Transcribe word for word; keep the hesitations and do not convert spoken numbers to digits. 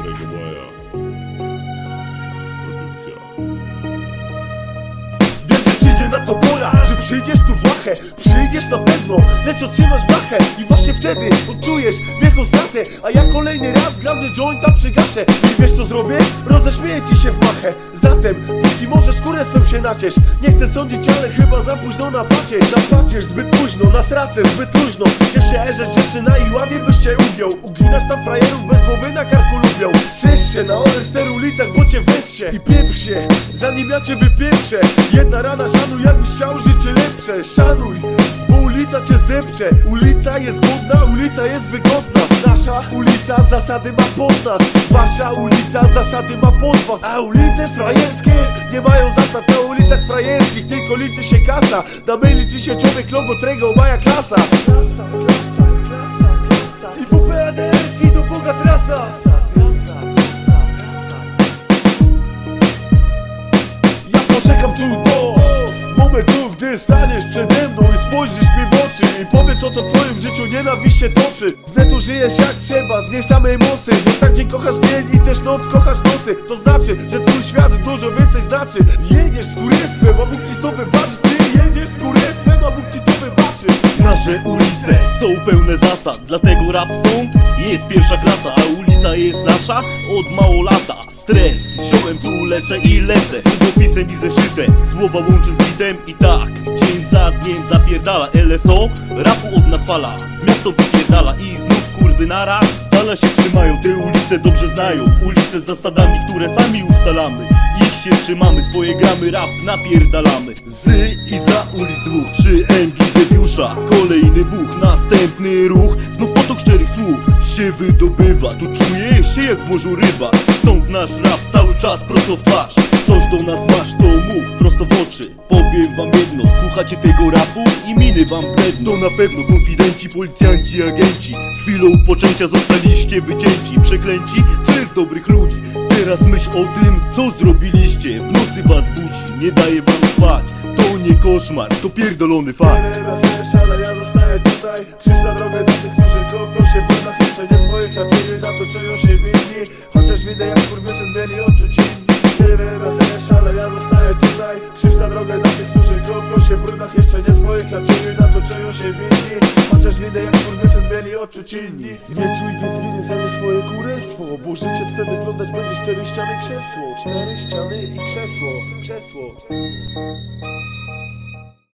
Mega Maja. Produkcja. Więc przyjdzie na to pora, że przyjdziesz tu włachę. Przyjdziesz na pewno, lecz otrzymasz blachę. I właśnie wtedy odczujesz wielką stratę. A ja kolejny raz glavny jointa przygaszę. I wiesz co zrobię? Roześmieję ci się w machę. Zatem, póki możesz kurestwem się naciesz. Nie chcę sądzić, ale chyba za późno napaciesz. Napaciesz zbyt późno, na sracę zbyt luźno. Ciesz się, że dziewczyna i łamie byś się ugiął. Uginasz tam frajerów bez głowy na karku lubią. Strzeż się na Olester ulicach, bo cię weźcie. I pieprz się, zanim ja cię wypieprzę. Jedna rana, szanuj, jakbyś chciał życie lepsze. Szanuj, bo ulica cię zdepcze. Ulica jest godna, ulica jest wygodna. Nasza ulica zasady ma pod nas. Wasza ulica zasady ma pod was. A ulice frajerskie nie mają zasad na ulicach frajerskich. Tylko liczy się kasa. Na mail liczy się człowiek, logo, trego, moja klasa. Klasa, klasa, klasa, klasa. I W P A D R C do Boga trasa. Ja poczekam tu do momentu, gdy staniesz przede mną i spojrzysz mi w oczy. I powiesz, o co w twoim życiu nienawiść się toczy. Wnetu żyjesz jak trzeba, z niej samej mocy. Więc tak dzień kochasz dzień i też noc kochasz nocy. To znaczy, że twój świat dużo więcej znaczy. Jedziesz z kurestwem, a Bóg ci to wybaczy. Ty jedziesz z kurestwem, a Bóg ci to wybaczy. Nasze ulice są pełne zasad, dlatego rap stąd jest pierwsza klasa. A ulica jest nasza od mało lata. Stres, ziołem tu leczę i lecę. Długopisem i zeszytem, słowa łączę z bitem. I tak, dzień za dniem zapierdala L S O, rapu od nas fala, w miasto wypierdala. I znów kurwy naraz, z dala się trzymają. Te ulice dobrze znają, ulice z zasadami, które sami ustalamy. Ich się trzymamy, swoje gramy, rap napierdalamy. Z i dla ulic dwóch, trzy M Gizewiusza. Kolejny buch, następny ruch. Znów potok szczerych słów się wydobywa. Tu czuję się jak w morzu ryba. Stąd nasz rap cały czas prosto w twarz. Coś do nas masz, to mów prosto w oczy. Powiem wam jedno, słuchacie tego rapu i miny wam bledną. To na pewno konfidenci, policjanci, agenci. Z chwilą poczęcia zostaliście wycięci, przeklęci przez dobrych ludzi. Teraz myśl o tym, co zrobiliście. W nocy was budzi, nie daje wam spać. To nie koszmar, to pierdolony fakt. Ale ja zostaję tutaj. Krzyż na drogę dla tych, którzy kopią się w błędach. Jeszcze nie swoich zaczęli, za to czują się winni. Chociaż widzę, jak kurwiosyn mieli odczuć inni. Nie wiem jak chcesz, ale ja zostaję tutaj. Krzyż na drogę dla tych, którzy kopią się w brudach. Jeszcze nie swoich zaczęli, za to czują się winni. Chociaż widzę, jak kurwiosyn mieli odczuć inni. Nie czuj więc winy za nie swoje kurestwo, bo życie twe wyglądać będzie cztery ściany i krzesło. Cztery ściany i krzesło, krzesło.